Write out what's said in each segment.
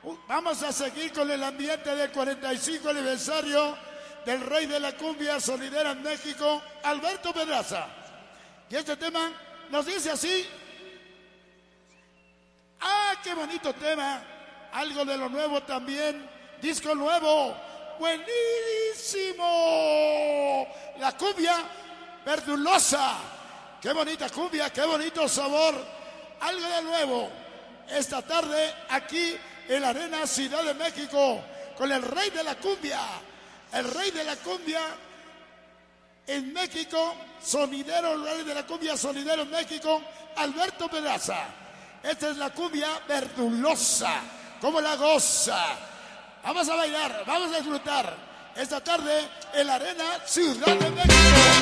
Vamos a seguir con el ambiente del 45 aniversario del rey de la cumbia sonidera en México, Alberto Pedraza. Y este tema nos dice así. ¡Ah, qué bonito tema! Algo de lo nuevo también. Disco nuevo. ¡Buenísimo! La cumbia verdulosa. ¡Qué bonita cumbia! ¡Qué bonito sabor! Algo de nuevo. Esta tarde aquí en la Arena Ciudad de México con el rey de la cumbia. El rey de la cumbia en México, sonidero, el rey de la cumbia sonidero en México, Alberto Pedraza. Esta es la cumbia verdulosa. ¿Cómo la goza? Vamos a bailar, vamos a disfrutar esta tarde en la Arena Ciudad de México.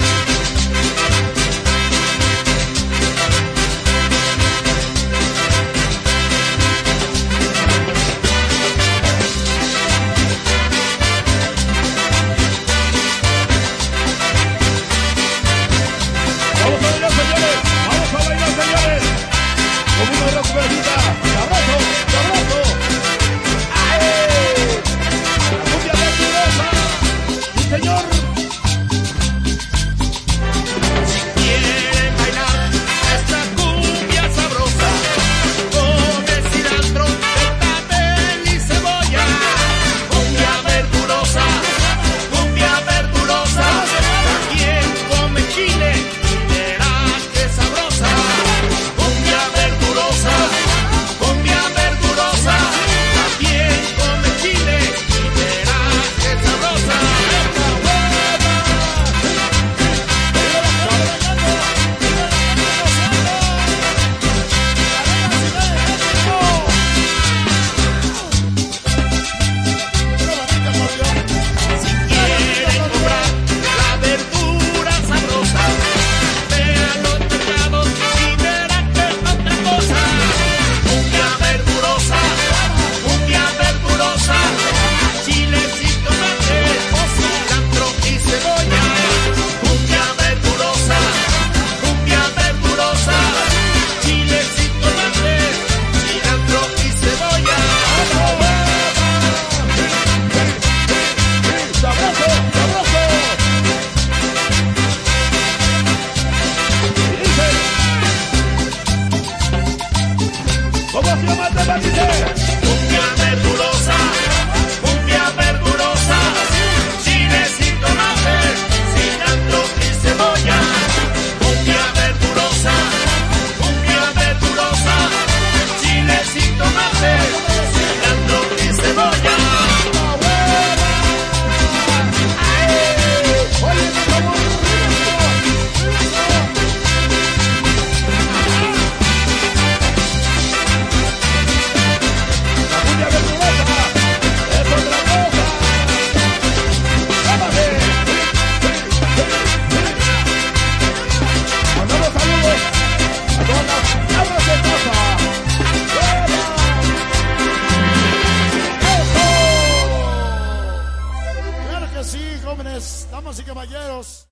Cumbia verdurosa, cumbia verdurosa, chiles y tomates, cilantro y cebolla. Cumbia verdurosa, chiles y tomates, cilantro y cebolla. Sí, jóvenes, damas y caballeros.